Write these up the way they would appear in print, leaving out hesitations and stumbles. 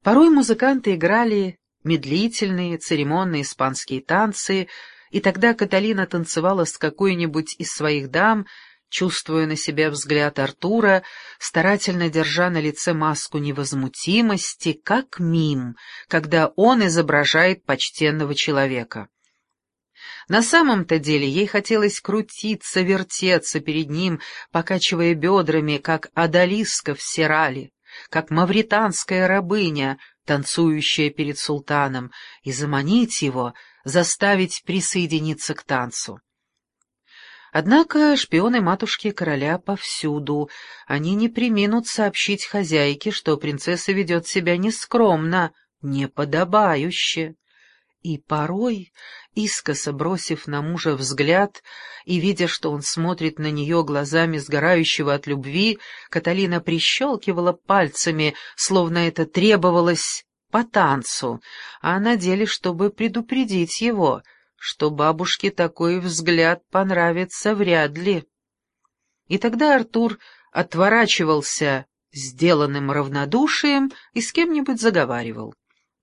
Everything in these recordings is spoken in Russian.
Порой музыканты играли медлительные, церемонные испанские танцы, и тогда Каталина танцевала с какой-нибудь из своих дам, чувствуя на себя взгляд Артура, старательно держа на лице маску невозмутимости, как мим, когда он изображает почтенного человека. На самом-то деле ей хотелось крутиться, вертеться перед ним, покачивая бедрами, как одалиска в серале, как мавританская рабыня, танцующая перед султаном, и заманить его, заставить присоединиться к танцу. Однако шпионы матушки короля повсюду, они не преминут сообщить хозяйке, что принцесса ведет себя нескромно, неподобающе. И порой, искоса бросив на мужа взгляд и видя, что он смотрит на нее глазами сгорающего от любви, Каталина прищелкивала пальцами, словно это требовалось по танцу, а на деле, чтобы предупредить его, что бабушке такой взгляд понравится вряд ли. И тогда Артур отворачивался сделанным равнодушием и с кем-нибудь заговаривал.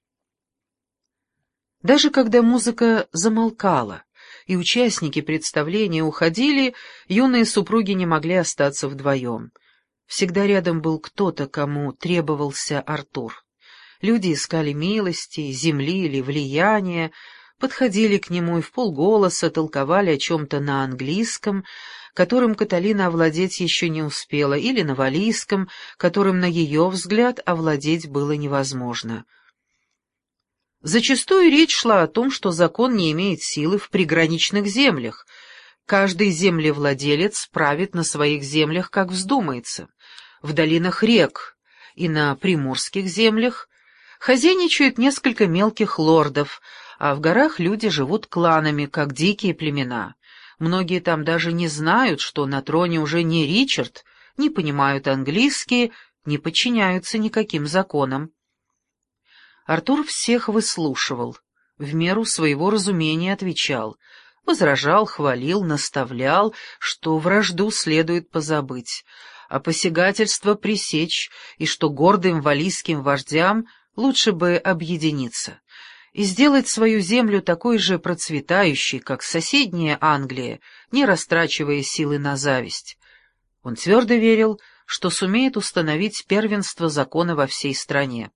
Даже когда музыка замолкала и участники представления уходили, юные супруги не могли остаться вдвоем. Всегда рядом был кто-то, кому требовался Артур. Люди искали милости, земли или влияния, подходили к нему и вполголоса толковали о чем-то на английском, которым Каталина овладеть еще не успела, или на валлийском, которым, на ее взгляд, овладеть было невозможно. Зачастую речь шла о том, что закон не имеет силы в приграничных землях. Каждый землевладелец правит на своих землях, как вздумается. В долинах рек и на приморских землях хозяйничают несколько мелких лордов, а в горах люди живут кланами, как дикие племена. Многие там даже не знают, что на троне уже не Ричард, не понимают английский, не подчиняются никаким законам. Артур всех выслушивал, в меру своего разумения отвечал, возражал, хвалил, наставлял, что вражду следует позабыть, а посягательство пресечь, и что гордым валлийским вождям лучше бы объединиться и сделать свою землю такой же процветающей, как соседняя Англия, не растрачивая силы на зависть. Он твердо верил, что сумеет установить первенство закона во всей стране.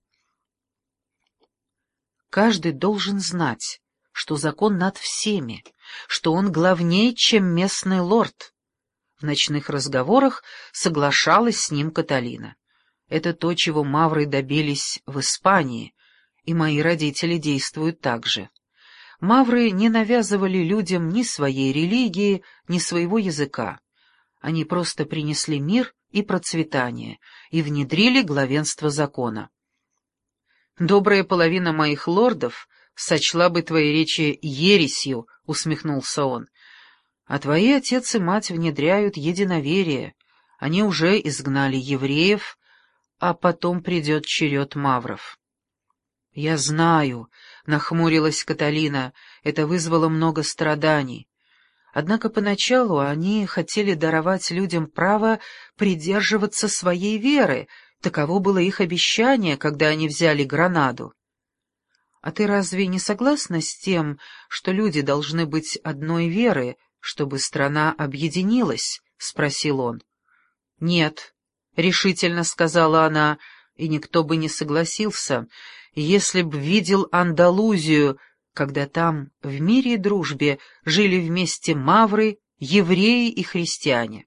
Каждый должен знать, что закон над всеми, что он главнее, чем местный лорд. В ночных разговорах соглашалась с ним Каталина. Это то, чего мавры добились в Испании, и мои родители действуют так же. Мавры не навязывали людям ни своей религии, ни своего языка. Они просто принесли мир и процветание и внедрили главенство закона. «Добрая половина моих лордов сочла бы твои речи ересью», — усмехнулся он. «А твои отец и мать внедряют единоверие. Они уже изгнали евреев, а потом придет черед мавров». «Я знаю», — нахмурилась Каталина, — «это вызвало много страданий. Однако поначалу они хотели даровать людям право придерживаться своей веры. Таково было их обещание, когда они взяли Гранаду. А ты разве не согласна с тем, что люди должны быть одной веры, чтобы страна объединилась?» — спросил он. «Нет», — решительно сказала она, и никто бы не согласился, если б видел Андалузию, когда там, в мире и дружбе, жили вместе мавры, евреи и христиане.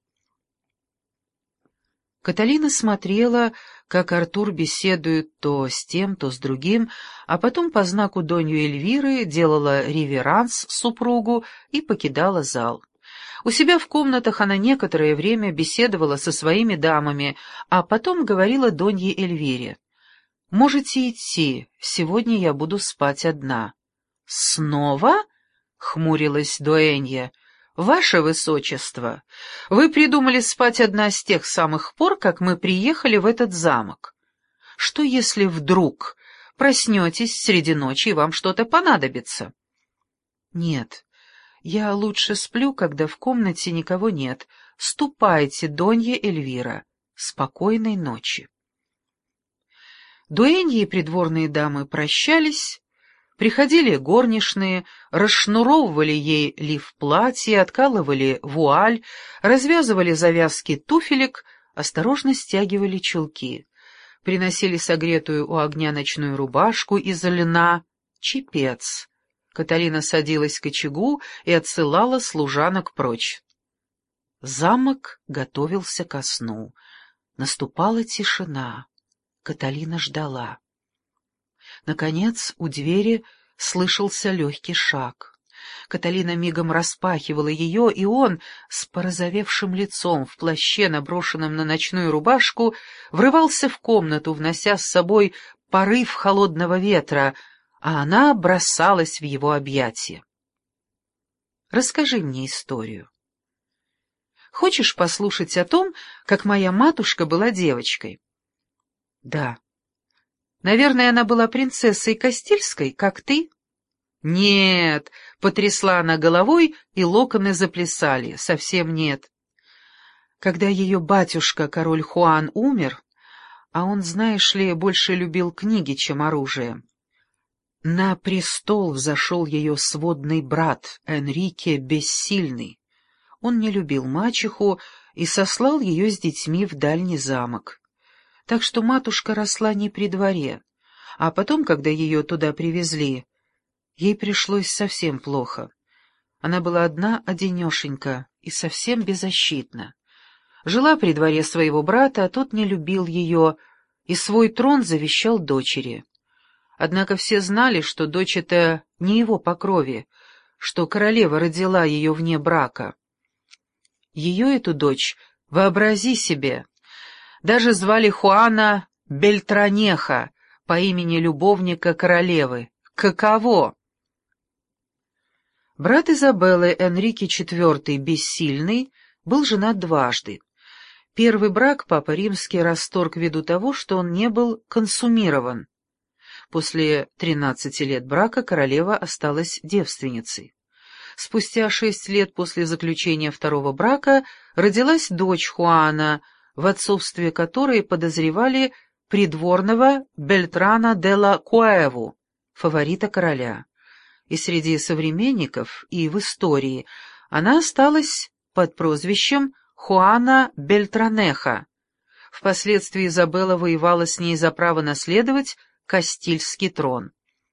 Каталина смотрела, как Артур беседует то с тем, то с другим, а потом по знаку Доньи Эльвиры делала реверанс супругу и покидала зал. У себя в комнатах она некоторое время беседовала со своими дамами, а потом говорила Донье Эльвире: «Можете идти, сегодня я буду спать одна». «Снова?» — хмурилась дуэнья. «Ваше высочество, вы придумали спать одна с тех самых пор, как мы приехали в этот замок. Что, если вдруг проснетесь среди ночи и вам что-то понадобится?» «Нет, я лучше сплю, когда в комнате никого нет. Ступайте, Донья Эльвира. Спокойной ночи». Дуэньи и придворные дамы прощались, приходили горничные, расшнуровывали ей лиф платья, откалывали вуаль, развязывали завязки туфелек, осторожно стягивали чулки, приносили согретую у огня ночную рубашку из льна, чепец. Каталина садилась к очагу и отсылала служанок прочь. Замок готовился ко сну. Наступала тишина. Каталина ждала. Наконец у двери слышался легкий шаг. Каталина мигом распахивала ее, и он, с порозовевшим лицом, в плаще, наброшенном на ночную рубашку, врывался в комнату, внося с собой порыв холодного ветра, а она бросалась в его объятия. «Расскажи мне историю. Хочешь послушать о том, как моя матушка была девочкой?» «Да. Наверное, она была принцессой Кастильской, как ты?» «Нет», — потрясла она головой, и локоны заплясали. «Совсем нет. Когда ее батюшка, король Хуан, умер, а он, знаешь ли, больше любил книги, чем оружие, на престол взошел ее сводный брат Энрике Бессильный. Он не любил мачеху и сослал ее с детьми в дальний замок. Так что матушка росла не при дворе, а потом, когда ее туда привезли, ей пришлось совсем плохо. Она была одна-одинешенька и совсем беззащитна. Жила при дворе своего брата, а тот не любил ее, и свой трон завещал дочери. Однако все знали, что дочь эта не его по крови, что королева родила ее вне брака. Ее, эту дочь, вообрази себе, даже звали Хуана Бельтранеха по имени любовника королевы. Каково? Брат Изабеллы, Энрике IV Бессильный, был женат дважды. Первый брак Папа Римский расторг ввиду того, что он не был консумирован. После 13 лет брака королева осталась девственницей. Спустя 6 лет после заключения второго брака родилась дочь Хуана, в отцовстве которой подозревали придворного Бельтрана де ла Куэву, фаворита короля. И среди современников, и в истории она осталась под прозвищем Хуана Бельтранеха. Впоследствии Изабелла воевала с ней за право наследовать Кастильский трон.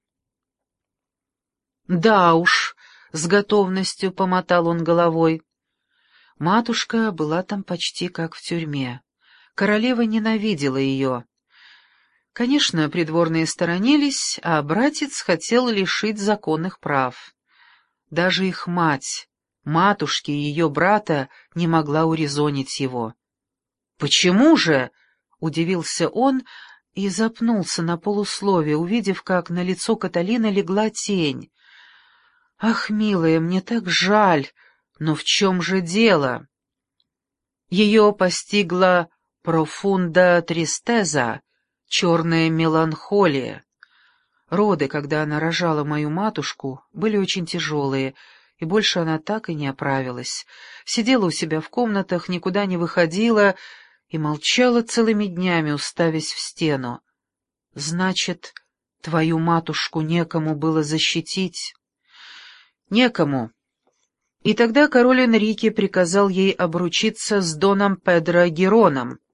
«Да уж», — с готовностью помотал он головой. Матушка была там почти как в тюрьме. Королева ненавидела ее. Конечно, придворные сторонились, а братец хотел лишить законных прав. Даже их мать, матушки и ее брата, не могла урезонить его. «Почему же?» — удивился он и запнулся на полуслове, увидев, как на лицо Каталины легла тень. «Ах, милая, мне так жаль, но в чем же дело?» Ее постигла профунда тристеза, черная меланхолия. Роды, когда она рожала мою матушку, были очень тяжелые, и больше она так и не оправилась. Сидела у себя в комнатах, никуда не выходила и молчала целыми днями, уставясь в стену. «Значит, твою матушку некому было защитить?» «Некому». И тогда король Энрике приказал ей обручиться с доном Педро Героном,